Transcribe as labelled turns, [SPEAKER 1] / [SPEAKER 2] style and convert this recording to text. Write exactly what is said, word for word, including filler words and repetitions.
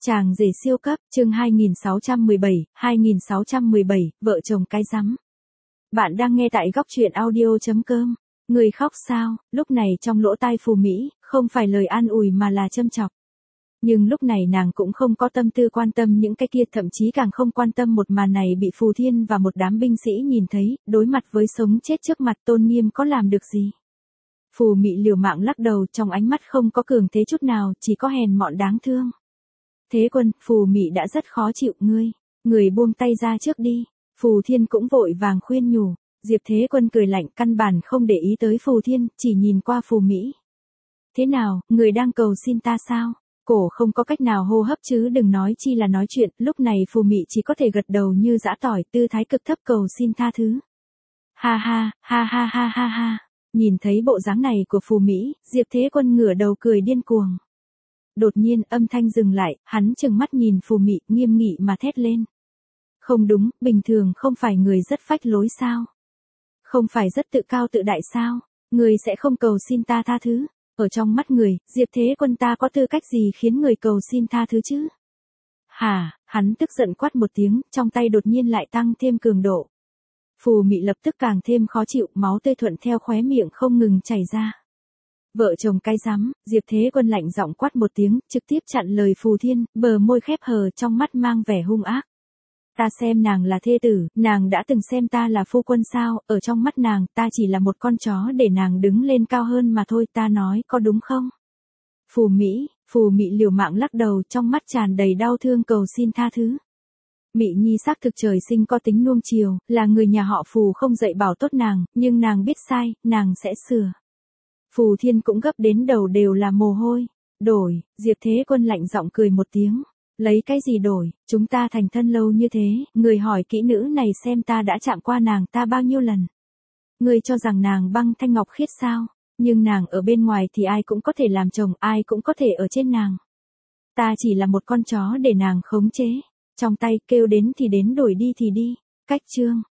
[SPEAKER 1] Chàng rể siêu cấp, chương hai nghìn sáu trăm mười bảy, hai nghìn sáu trăm mười bảy, vợ chồng cái rắm. Bạn đang nghe tại góc truyện audio chấm com. Người khóc sao? Lúc này trong lỗ tai Phù Mỹ, không phải lời an ủi mà là châm chọc. Nhưng lúc này nàng cũng không có tâm tư quan tâm những cái kia, thậm chí càng không quan tâm một màn này bị Phù Thiên và một đám binh sĩ nhìn thấy, đối mặt với sống chết trước mặt tôn nghiêm có làm được gì. Phù Mị liều mạng lắc đầu, trong ánh mắt không có cường thế chút nào, chỉ có hèn mọn đáng thương. Thế Quân, Phù Mị đã rất khó chịu, ngươi, người buông tay ra trước đi. Phù Thiên cũng vội vàng khuyên nhủ. Diệp Thế Quân cười lạnh, căn bản không để ý tới Phù Thiên, chỉ nhìn qua Phù Mỹ. Thế nào, người đang cầu xin ta sao? Cổ không có cách nào hô hấp chứ đừng nói chi là nói chuyện, lúc này Phù Mị chỉ có thể gật đầu như giã tỏi, tư thái cực thấp cầu xin tha thứ. Ha ha, ha ha ha ha ha. Nhìn thấy bộ dáng này của Phù Mỹ, Diệp Thế Quân ngửa đầu cười điên cuồng. Đột nhiên âm thanh dừng lại, hắn trừng mắt nhìn Phù Mị, nghiêm nghị mà thét lên. Không đúng, bình thường không phải người rất phách lối sao? Không phải rất tự cao tự đại sao? Người sẽ không cầu xin ta tha thứ. Ở trong mắt người, Diệp Thế Quân ta có tư cách gì khiến người cầu xin tha thứ chứ? Hả, hắn tức giận quát một tiếng, trong tay đột nhiên lại tăng thêm cường độ. Phù Mị lập tức càng thêm khó chịu, máu tươi thuận theo khóe miệng không ngừng chảy ra. Vợ chồng cái rắm, Diệp Thế Quân lạnh giọng quát một tiếng, trực tiếp chặn lời Phù Thiên, bờ môi khép hờ trong mắt mang vẻ hung ác. Ta xem nàng là thê tử, nàng đã từng xem ta là phu quân sao, ở trong mắt nàng, ta chỉ là một con chó để nàng đứng lên cao hơn mà thôi, ta nói có đúng không? Phù Mỹ, Phù Mị liều mạng lắc đầu, trong mắt tràn đầy đau thương cầu xin tha thứ. Mị Nhi xác thực trời sinh có tính nuông chiều, là người nhà họ Phù không dạy bảo tốt nàng, nhưng nàng biết sai, nàng sẽ sửa. Phù Thiên cũng gấp đến đầu đều là mồ hôi. Đổi, Diệp Thế Quân lạnh giọng cười một tiếng. Lấy cái gì đổi, chúng ta thành thân lâu như thế, người hỏi kỹ nữ này xem ta đã chạm qua nàng ta bao nhiêu lần. Người cho rằng nàng băng thanh ngọc khiết sao, nhưng nàng ở bên ngoài thì ai cũng có thể làm chồng, ai cũng có thể ở trên nàng. Ta chỉ là một con chó để nàng khống chế, trong tay kêu đến thì đến đổi đi thì đi. Cách chương.